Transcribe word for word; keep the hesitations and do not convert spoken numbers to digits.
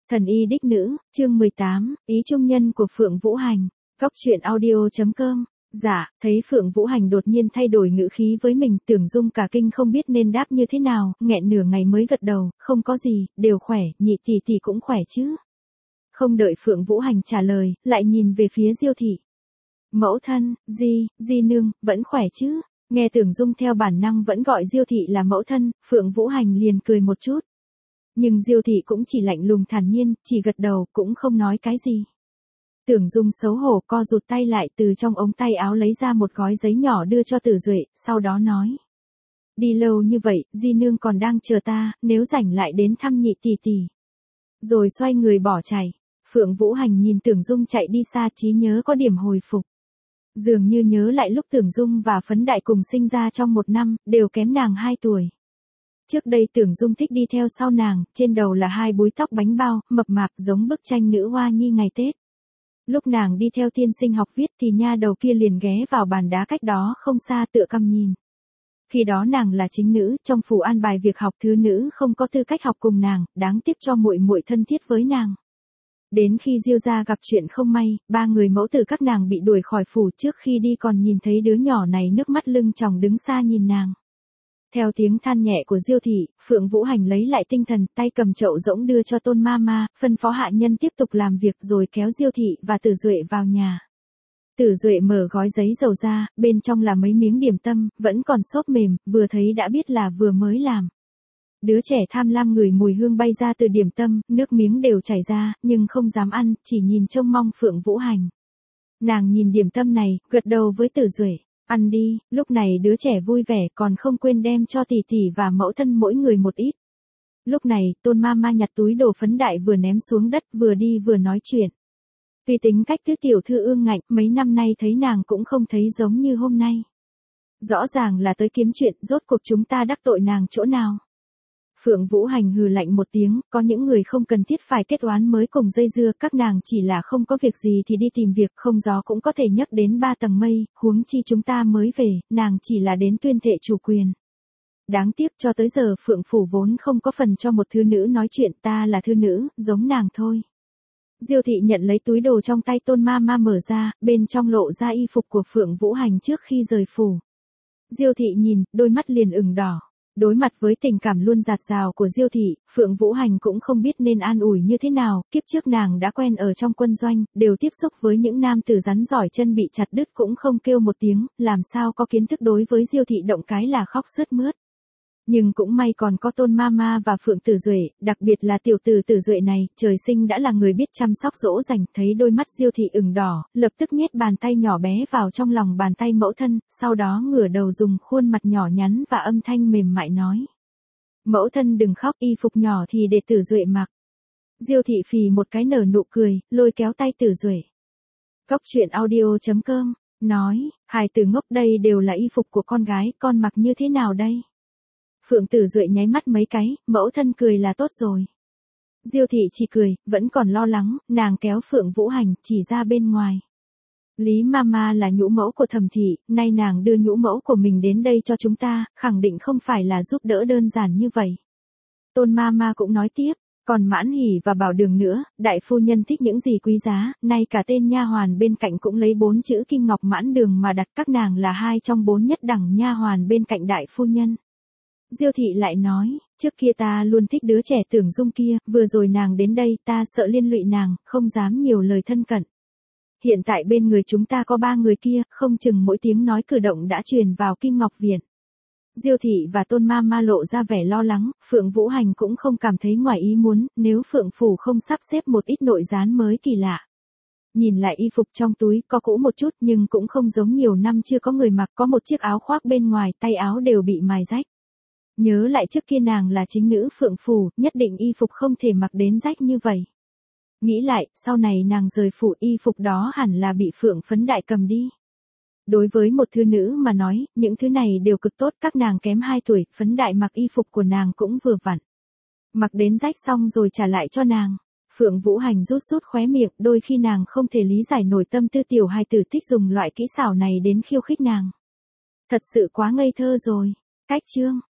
Thần y đích nữ, chương mười tám, ý trung nhân của Phượng Vũ Hành. Góc truyện audio chấm com. Dạ, thấy Phượng Vũ Hành đột nhiên thay đổi ngữ khí với mình, Tưởng Dung cả kinh không biết nên đáp như thế nào, nghẹn nửa ngày mới gật đầu, không có gì, đều khỏe, nhị tỷ tỷ cũng khỏe chứ. Không đợi Phượng Vũ Hành trả lời, lại nhìn về phía Diêu thị. Mẫu thân, Di, Di nương, vẫn khỏe chứ. Nghe Tưởng Dung theo bản năng vẫn gọi Diêu thị là mẫu thân, Phượng Vũ Hành liền cười một chút. Nhưng Diêu thị cũng chỉ lạnh lùng thản nhiên, chỉ gật đầu, cũng không nói cái gì. Tưởng Dung xấu hổ co rụt tay lại, từ trong ống tay áo lấy ra một gói giấy nhỏ đưa cho Tử Duệ, sau đó nói. Đi lâu như vậy, Di nương còn đang chờ ta, nếu rảnh lại đến thăm nhị tỷ tỷ. Rồi xoay người bỏ chạy. Phượng Vũ Hành nhìn Tưởng Dung chạy đi xa, trí nhớ có điểm hồi phục. Dường như nhớ lại lúc Tưởng Dung và Phấn Đại cùng sinh ra trong một năm, đều kém nàng hai tuổi. Trước đây Tưởng Dung thích đi theo sau nàng, trên đầu là hai búi tóc bánh bao, mập mạp giống bức tranh nữ hoa nhi ngày Tết. Lúc nàng đi theo tiên sinh học viết thì nha đầu kia liền ghé vào bàn đá cách đó không xa tựa căm nhìn. Khi đó nàng là chính nữ, trong phủ an bài việc học thứ nữ không có tư cách học cùng nàng, đáng tiếc cho muội muội thân thiết với nàng. Đến khi Diêu gia gặp chuyện không may, ba người mẫu tử các nàng bị đuổi khỏi phủ, trước khi đi còn nhìn thấy đứa nhỏ này nước mắt lưng tròng đứng xa nhìn nàng. Theo tiếng than nhẹ của Diêu thị, Phượng Vũ Hành lấy lại tinh thần, tay cầm chậu rỗng đưa cho Tôn Ma Ma, phân phó hạ nhân tiếp tục làm việc rồi kéo Diêu thị và Tử Duệ vào nhà. Tử Duệ mở gói giấy dầu ra, bên trong là mấy miếng điểm tâm, vẫn còn xốp mềm, vừa thấy đã biết là vừa mới làm. Đứa trẻ tham lam ngửi mùi hương bay ra từ điểm tâm, nước miếng đều chảy ra, nhưng không dám ăn, chỉ nhìn trông mong Phượng Vũ Hành. Nàng nhìn điểm tâm này, gật đầu với Tử Duệ. Ăn đi, lúc này đứa trẻ vui vẻ còn không quên đem cho tỷ tỷ và mẫu thân mỗi người một ít. Lúc này, Tôn Ma Ma nhặt túi đồ Phấn Đại vừa ném xuống đất vừa đi vừa nói chuyện. Tuy tính cách thứ tiểu thư ương ngạnh, mấy năm nay thấy nàng cũng không thấy giống như hôm nay. Rõ ràng là tới kiếm chuyện, rốt cuộc chúng ta đắc tội nàng chỗ nào. Phượng Vũ Hành hừ lạnh một tiếng, có những người không cần thiết phải kết oán mới cùng dây dưa, các nàng chỉ là không có việc gì thì đi tìm việc, không gió cũng có thể nhấc đến ba tầng mây, huống chi chúng ta mới về, nàng chỉ là đến tuyên thệ chủ quyền. Đáng tiếc cho tới giờ Phượng Phủ vốn không có phần cho một thư nữ nói chuyện, ta là thư nữ, giống nàng thôi. Diêu thị nhận lấy túi đồ trong tay Tôn Ma Ma mở ra, bên trong lộ ra y phục của Phượng Vũ Hành trước khi rời phủ. Diêu thị nhìn, đôi mắt liền ửng đỏ. Đối mặt với tình cảm luôn dạt dào của Diêu thị, Phượng Vũ Hành cũng không biết nên an ủi như thế nào, kiếp trước nàng đã quen ở trong quân doanh, đều tiếp xúc với những nam tử rắn giỏi chân bị chặt đứt cũng không kêu một tiếng, làm sao có kiến thức đối với Diêu thị động cái là khóc sướt mướt. Nhưng cũng may còn có Tôn Ma Ma và Phượng Tử Duệ, đặc biệt là tiểu tử Tử Duệ này, trời sinh đã là người biết chăm sóc dỗ dành, thấy đôi mắt Diêu thị ửng đỏ, lập tức nhét bàn tay nhỏ bé vào trong lòng bàn tay mẫu thân, sau đó ngửa đầu dùng khuôn mặt nhỏ nhắn và âm thanh mềm mại nói. Mẫu thân đừng khóc, y phục nhỏ thì để Tử Duệ mặc. Diêu thị phì một cái nở nụ cười, lôi kéo tay Tử Duệ. Góc truyện audio chấm com, nói, hài tử ngốc đây đều là y phục của con gái, con mặc như thế nào đây? Phượng Tử Duệ nháy mắt mấy cái, mẫu thân cười là tốt rồi. Diêu thị chỉ cười, vẫn còn lo lắng, nàng kéo Phượng Vũ Hành, chỉ ra bên ngoài. Lý Mama là nhũ mẫu của Thẩm thị, nay nàng đưa nhũ mẫu của mình đến đây cho chúng ta, khẳng định không phải là giúp đỡ đơn giản như vậy. Tôn Mama cũng nói tiếp, còn Mãn Hỉ và Bảo Đường nữa, đại phu nhân thích những gì quý giá, nay cả tên nha hoàn bên cạnh cũng lấy bốn chữ Kim Ngọc Mãn Đường mà đặt, các nàng là hai trong bốn nhất đẳng nha hoàn bên cạnh đại phu nhân. Diêu thị lại nói, trước kia ta luôn thích đứa trẻ Tưởng Dung kia, vừa rồi nàng đến đây ta sợ liên lụy nàng, không dám nhiều lời thân cận. Hiện tại bên người chúng ta có ba người kia, không chừng mỗi tiếng nói cử động đã truyền vào Kim Ngọc Viện. Diêu thị và Tôn Ma Ma lộ ra vẻ lo lắng, Phượng Vũ Hành cũng không cảm thấy ngoài ý muốn, nếu Phượng Phủ không sắp xếp một ít nội gián mới kỳ lạ. Nhìn lại y phục trong túi, có cũ một chút nhưng cũng không giống nhiều năm chưa có người mặc, có một chiếc áo khoác bên ngoài, tay áo đều bị mài rách. Nhớ lại trước kia nàng là chính nữ Phượng Phủ, nhất định y phục không thể mặc đến rách như vậy. Nghĩ lại, sau này nàng rời phủ y phục đó hẳn là bị Phượng Phấn Đại cầm đi. Đối với một thư nữ mà nói, những thứ này đều cực tốt, các nàng kém hai tuổi, Phấn Đại mặc y phục của nàng cũng vừa vặn. Mặc đến rách xong rồi trả lại cho nàng. Phượng Vũ Hành rút rút khóe miệng, đôi khi nàng không thể lý giải nổi tâm tư tiểu hài tử thích dùng loại kỹ xảo này đến khiêu khích nàng. Thật sự quá ngây thơ rồi. Cách chương